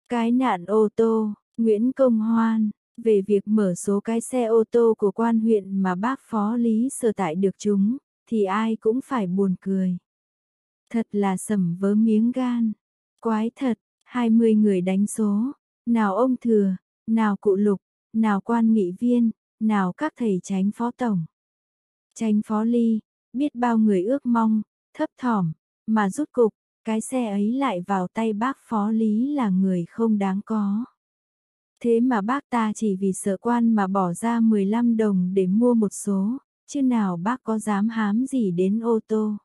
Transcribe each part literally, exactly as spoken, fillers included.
Cái nạn ô tô, Nguyễn Công Hoan, về việc mở số cái xe ô tô của quan huyện mà bác Phó Lý Sở Tại được trúng, thì ai cũng phải buồn cười. Thật là sẩm vớ miếng gan. Quái thật, hai mươi người đánh số, nào ông Thừa, nào cụ Lục, nào quan nghị viên, nào các thầy chánh phó tổng. Chánh phó Ly, biết bao người ước mong, thấp thỏm, mà rút cục, cái xe ấy lại vào tay bác Phó Lý là người không đáng có. Thế mà bác ta chỉ vì sợ quan mà bỏ ra mười lăm đồng để mua một số, chứ nào bác có dám hám gì đến ô tô.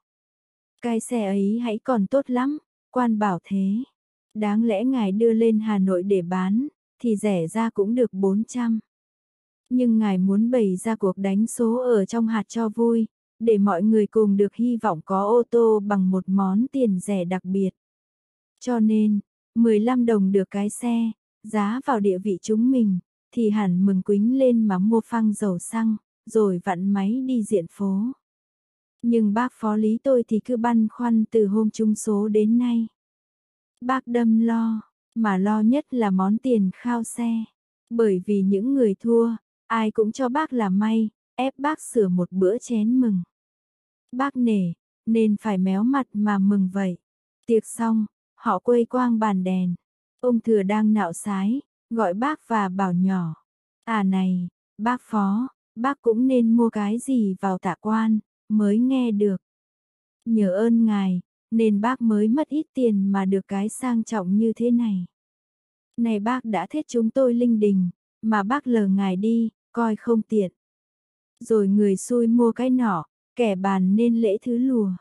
Cái xe ấy hãy còn tốt lắm, quan bảo thế. Đáng lẽ ngài đưa lên Hà Nội để bán, thì rẻ ra cũng được bốn trăm. Nhưng ngài muốn bày ra cuộc đánh số ở trong hạt cho vui, để mọi người cùng được hy vọng có ô tô bằng một món tiền rẻ đặc biệt. Cho nên, mười lăm đồng được cái xe, giá vào địa vị chúng mình, thì hẳn mừng quính lên mà mua phăng dầu xăng, rồi vặn máy đi diện phố. Nhưng bác Phó Lý tôi thì cứ băn khoăn từ hôm trúng số đến nay. Bác đâm lo, mà lo nhất là món tiền khao xe. Bởi vì những người thua, ai cũng cho bác là may, ép bác sửa một bữa chén mừng. Bác nể, nên phải méo mặt mà mừng vậy. Tiệc xong, họ quây quang bàn đèn. Ông Thừa đang nạo sái, gọi bác và bảo nhỏ. À này, bác Phó, bác cũng nên mua cái gì vào tạ quan, mới nghe được. Nhờ ơn ngài, nên bác mới mất ít tiền mà được cái sang trọng như thế này. Này bác đã thết chúng tôi linh đình, mà bác lờ ngài đi, coi không tiện. Rồi người xui mua cái nọ, kẻ bàn nên lễ thứ lùa.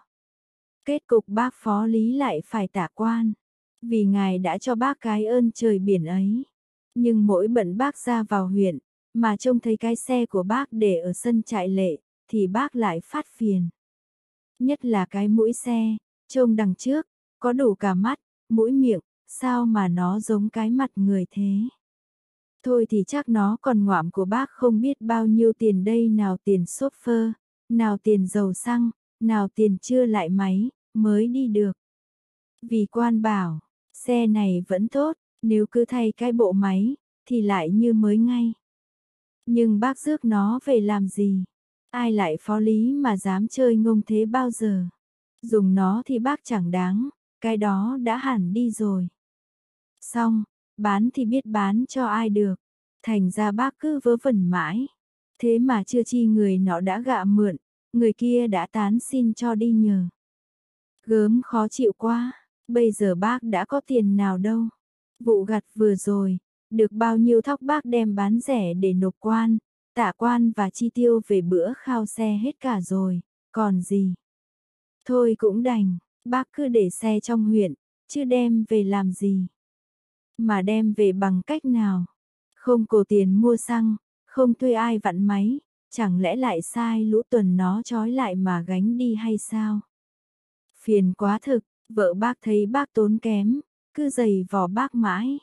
Kết cục bác Phó Lý lại phải tạ quan, vì ngài đã cho bác cái ơn trời biển ấy. Nhưng mỗi bận bác ra vào huyện, mà trông thấy cái xe của bác để ở sân trại lệ, thì bác lại phát phiền. Nhất là cái mũi xe, trông đằng trước, có đủ cả mắt, mũi miệng, sao mà nó giống cái mặt người thế. Thôi thì chắc nó còn ngoạm của bác không biết bao nhiêu tiền đây, nào tiền xốp phơ, nào tiền dầu xăng, nào tiền chưa lại máy, mới đi được. Vì quan bảo, xe này vẫn tốt, nếu cứ thay cái bộ máy, thì lại như mới ngay. Nhưng bác rước nó về làm gì? Ai lại Phó Lý mà dám chơi ngông thế bao giờ? Dùng nó thì bác chẳng đáng, cái đó đã hẳn đi rồi. Xong, bán thì biết bán cho ai được. Thành ra bác cứ vớ vẩn mãi. Thế mà chưa chi người nọ đã gạ mượn, người kia đã tán xin cho đi nhờ. Gớm khó chịu quá, bây giờ bác đã có tiền nào đâu. Vụ gặt vừa rồi, được bao nhiêu thóc bác đem bán rẻ để nộp quan, tạ quan và chi tiêu về bữa khao xe hết cả rồi, còn gì. Thôi cũng đành, bác cứ để xe trong huyện, chứ đem về làm gì. Mà đem về bằng cách nào? Không cổ tiền mua xăng, không thuê ai vặn máy, chẳng lẽ lại sai lũ tuần nó trói lại mà gánh đi hay sao? Phiền quá thực, vợ bác thấy bác tốn kém, cứ giày vò bác mãi.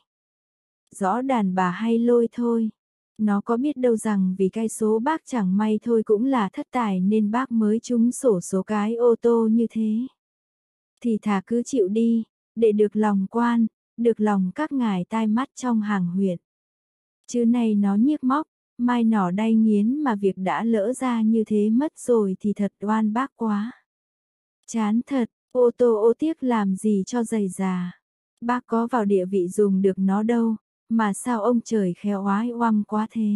Rõ đàn bà hay lôi thôi. Nó có biết đâu rằng vì cái số bác chẳng may thôi cũng là thất tài nên bác mới trúng sổ số cái ô tô như thế. Thì thà cứ chịu đi, để được lòng quan, được lòng các ngài tai mắt trong hàng huyện. Chứ này nó nhiếc móc, mai nỏ đay nghiến mà việc đã lỡ ra như thế mất rồi thì thật oan bác quá. Chán thật, ô tô ô tiếc làm gì cho dày già. Bác có vào địa vị dùng được nó đâu, mà sao ông trời khéo oái oăm quá thế.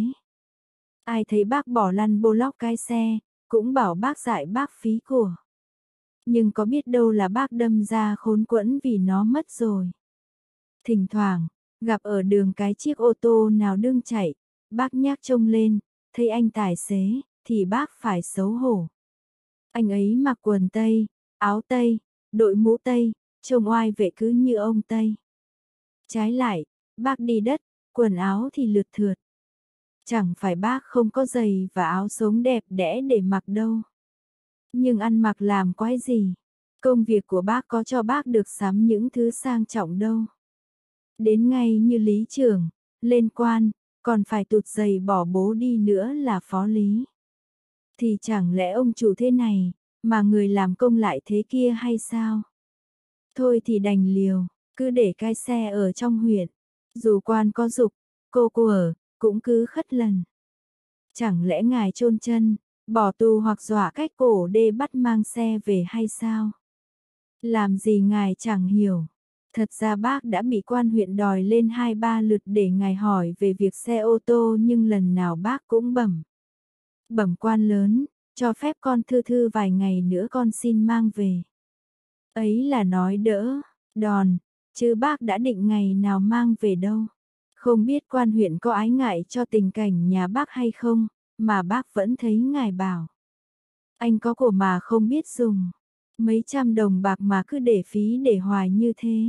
Ai thấy bác bỏ lăn bô lóc cái xe, cũng bảo bác dại bác phí của. Nhưng có biết đâu là bác đâm ra khốn quẫn vì nó mất rồi. Thỉnh thoảng, gặp ở đường cái chiếc ô tô nào đương chạy, bác nhác trông lên, thấy anh tài xế, thì bác phải xấu hổ. Anh ấy mặc quần tây, áo tây, đội mũ tây, trông oai vệ cứ như ông Tây. Trái lại, bác đi đất, quần áo thì lượt thượt. Chẳng phải bác không có giày và áo sống đẹp đẽ để mặc đâu. Nhưng ăn mặc làm quái gì? Công việc của bác có cho bác được sắm những thứ sang trọng đâu. Đến ngay như lý trưởng, lên quan, còn phải tụt giày bỏ bố đi nữa là Phó Lý. Thì chẳng lẽ ông chủ thế này, mà người làm công lại thế kia hay sao? Thôi thì đành liều, cứ để cái xe ở trong huyện. Dù quan có dục, cô cô ở, cũng cứ khất lần. Chẳng lẽ ngài chôn chân, bỏ tù hoặc dọa cách cổ đê bắt mang xe về hay sao? Làm gì ngài chẳng hiểu. Thật ra bác đã bị quan huyện đòi lên hai ba lượt để ngài hỏi về việc xe ô tô nhưng lần nào bác cũng bẩm. Bẩm quan lớn, cho phép con thư thư vài ngày nữa con xin mang về. Ấy là nói đỡ, đòn, chứ bác đã định ngày nào mang về đâu. Không biết quan huyện có ái ngại cho tình cảnh nhà bác hay không, mà bác vẫn thấy ngài bảo. Anh có của mà không biết dùng, mấy trăm đồng bạc mà cứ để phí để hoài như thế.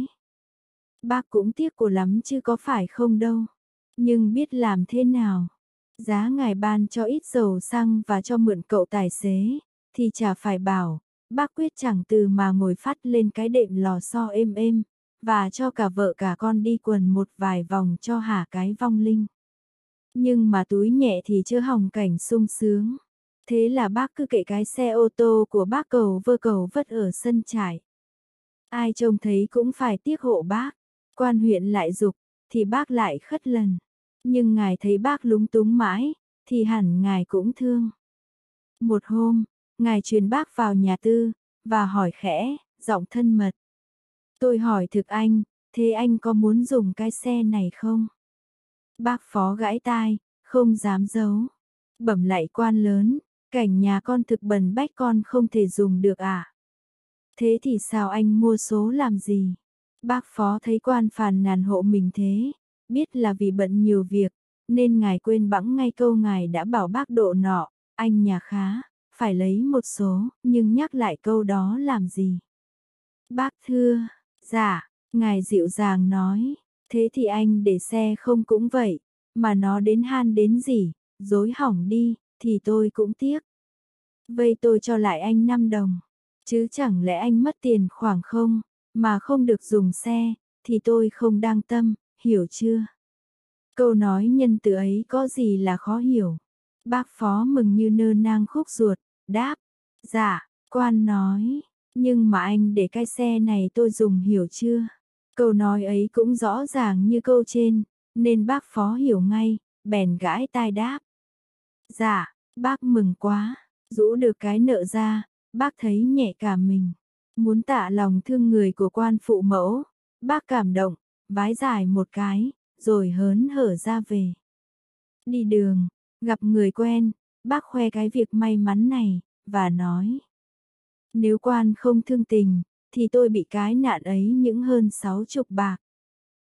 Bác cũng tiếc của lắm chứ có phải không đâu, nhưng biết làm thế nào. Giá ngài ban cho ít dầu xăng và cho mượn cậu tài xế, thì chả phải bảo, bác quyết chẳng từ mà ngồi phát lên cái đệm lò xo êm êm, và cho cả vợ cả con đi quần một vài vòng cho hả cái vong linh. Nhưng mà túi nhẹ thì chưa hỏng cảnh sung sướng. Thế là bác cứ kệ cái xe ô tô của bác cầu vơ cầu vất ở sân trại. Ai trông thấy cũng phải tiếc hộ bác. Quan huyện lại giục, thì bác lại khất lần. Nhưng ngài thấy bác lúng túng mãi, thì hẳn ngài cũng thương. Một hôm, ngài truyền bác vào nhà tư, và hỏi khẽ, giọng thân mật. Tôi hỏi thực anh, thế anh có muốn dùng cái xe này không? Bác phó gãi tai, không dám giấu. Bẩm lại quan lớn, cảnh nhà con thực bần bách con không thể dùng được à? Thế thì sao anh mua số làm gì? Bác phó thấy quan phàn nàn hộ mình thế, biết là vì bận nhiều việc, nên ngài quên bẵng ngay câu ngài đã bảo bác độ nọ, anh nhà khá, phải lấy một số, nhưng nhắc lại câu đó làm gì? Bác thưa, dạ, ngài dịu dàng nói, thế thì anh để xe không cũng vậy, mà nó đến han đến gì, dối hỏng đi, thì tôi cũng tiếc. Vây tôi cho lại anh năm đồng, chứ chẳng lẽ anh mất tiền khoảng không, mà không được dùng xe, thì tôi không đang tâm, hiểu chưa? Câu nói nhân từ ấy có gì là khó hiểu. Bác phó mừng như nơ nang khúc ruột, đáp, dạ, quan nói, nhưng mà anh để cái xe này tôi dùng hiểu chưa? Câu nói ấy cũng rõ ràng như câu trên, nên bác phó hiểu ngay, bèn gãi tai đáp. Dạ, bác mừng quá, rũ được cái nợ ra, bác thấy nhẹ cả mình. Muốn tạ lòng thương người của quan phụ mẫu, bác cảm động, vái dài một cái, rồi hớn hở ra về. Đi đường, gặp người quen, bác khoe cái việc may mắn này, và nói. Nếu quan không thương tình, thì tôi bị cái nạn ấy những hơn sáu chục bạc.